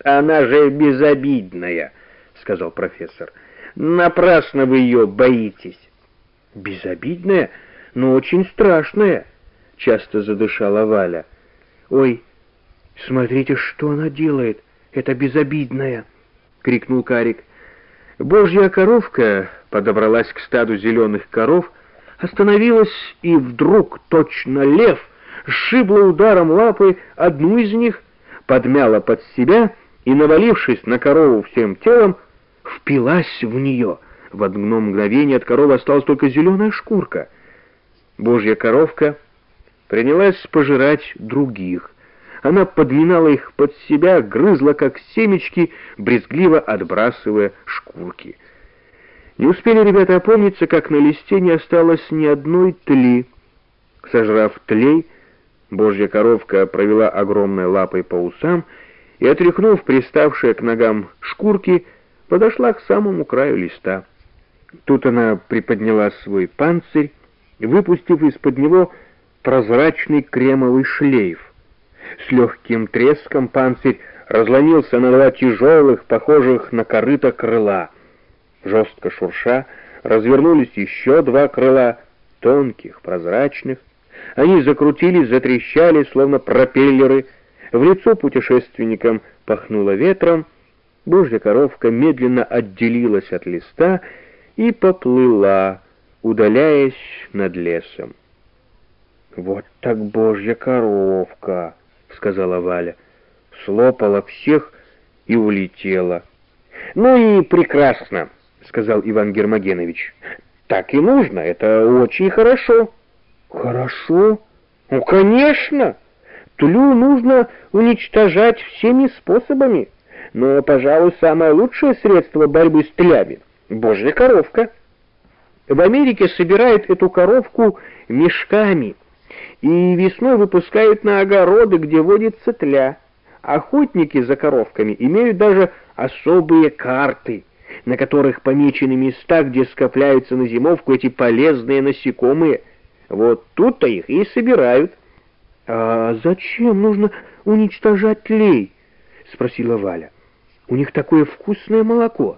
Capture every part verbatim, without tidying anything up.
Она же безобидная, сказал профессор. Напрасно вы ее боитесь. Безобидная, но очень страшная, часто задышала Валя. Ой, смотрите, что она делает, это безобидная, крикнул Карик. Божья коровка подобралась к стаду зеленых коров, остановилась и вдруг, точно лев, сшибла ударом лапы одну из них, подмяла под себя и, навалившись на корову всем телом, впилась в нее. В одно мгновение от коровы осталась только зеленая шкурка. Божья коровка принялась пожирать других. Она подминала их под себя, грызла как семечки, брезгливо отбрасывая шкурки. Не успели ребята опомниться, как на листе не осталось ни одной тли. Сожрав тлей, Божья коровка провела огромной лапой по усам и, отряхнув приставшие к ногам шкурки, подошла к самому краю листа. Тут она приподняла свой панцирь, выпустив из-под него прозрачный кремовый шлейф. С легким треском панцирь разломился на два тяжелых, похожих на корыто крыла. Жестко шурша развернулись еще два крыла, тонких, прозрачных. Они закрутились, затрещали, словно пропеллеры. В лицо путешественникам пахнуло ветром. Божья коровка медленно отделилась от листа и поплыла, удаляясь над лесом. «Вот так Божья коровка!» — сказала Валя. Слопала всех и улетела. «Ну и прекрасно!» — сказал Иван Гермогенович. «Так и нужно, это очень хорошо». «Хорошо? Ну, конечно! Тлю нужно уничтожать всеми способами, но, пожалуй, самое лучшее средство борьбы с тлями — Божья коровка. В Америке собирают эту коровку мешками и весной выпускают на огороды, где водится тля. Охотники за коровками имеют даже особые карты, на которых помечены места, где скопляются на зимовку эти полезные насекомые. Вот тут-то их и собирают». «А зачем нужно уничтожать тлей?» — спросила Валя. «У них такое вкусное молоко».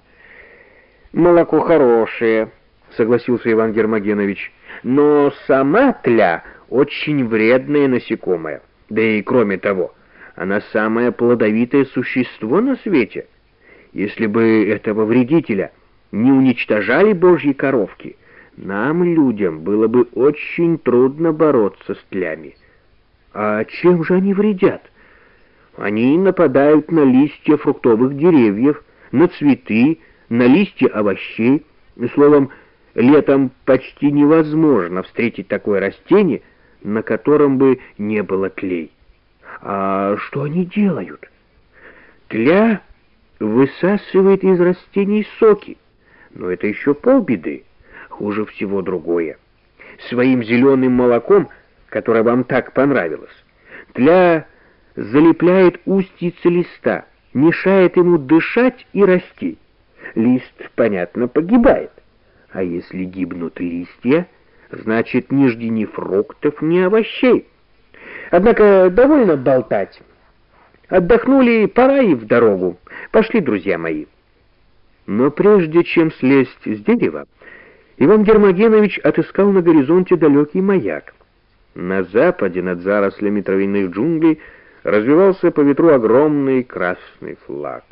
«Молоко хорошее», — согласился Иван Гермогенович, «но сама тля очень вредное насекомое. Да и кроме того, она самое плодовитое существо на свете. Если бы этого вредителя не уничтожали Божьи коровки, нам, людям, было бы очень трудно бороться с тлями». «А чем же они вредят?» «Они нападают на листья фруктовых деревьев, на цветы, на листья овощей. Словом, летом почти невозможно встретить такое растение, на котором бы не было тлей». «А что они делают?» «Тля высасывает из растений соки, но это еще полбеды. Хуже всего другое. Своим зеленым молоком, которое вам так понравилось, тля залепляет устьице листа, мешает ему дышать и расти. Лист, понятно, погибает. А если гибнут листья, значит, не жди ни фруктов, ни овощей. Однако довольно болтать. Отдохнули, пора и в дорогу. Пошли, друзья мои». Но прежде чем слезть с дерева, Иван Гермогенович отыскал на горизонте далекий маяк. На западе, над зарослями травяных джунглей, развивался по ветру огромный красный флаг.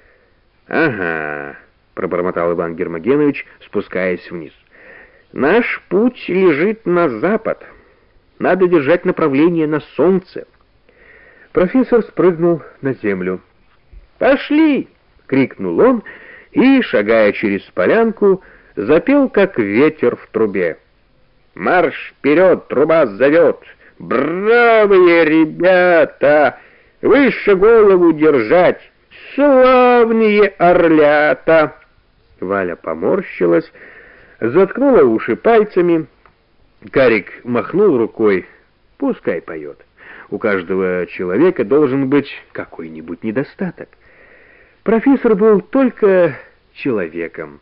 «Ага», — пробормотал Иван Гермогенович, спускаясь вниз. «Наш путь лежит на запад. Надо держать направление на солнце». Профессор спрыгнул на землю. «Пошли!» — крикнул он и, шагая через полянку, запел, как ветер в трубе. «Марш вперед, труба зовет! Бравые ребята! Выше голову держать! Славные орлята!» Валя поморщилась, заткнула уши пальцами. Карик махнул рукой. «Пускай поет. У каждого человека должен быть какой-нибудь недостаток». Профессор был только человеком.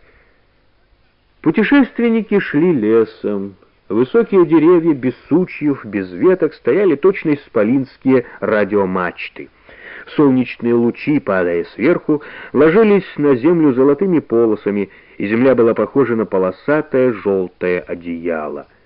Путешественники шли лесом. Высокие деревья без сучьев, без веток стояли точно исполинские радиомачты. Солнечные лучи, падая сверху, ложились на землю золотыми полосами, и земля была похожа на полосатое желтое одеяло.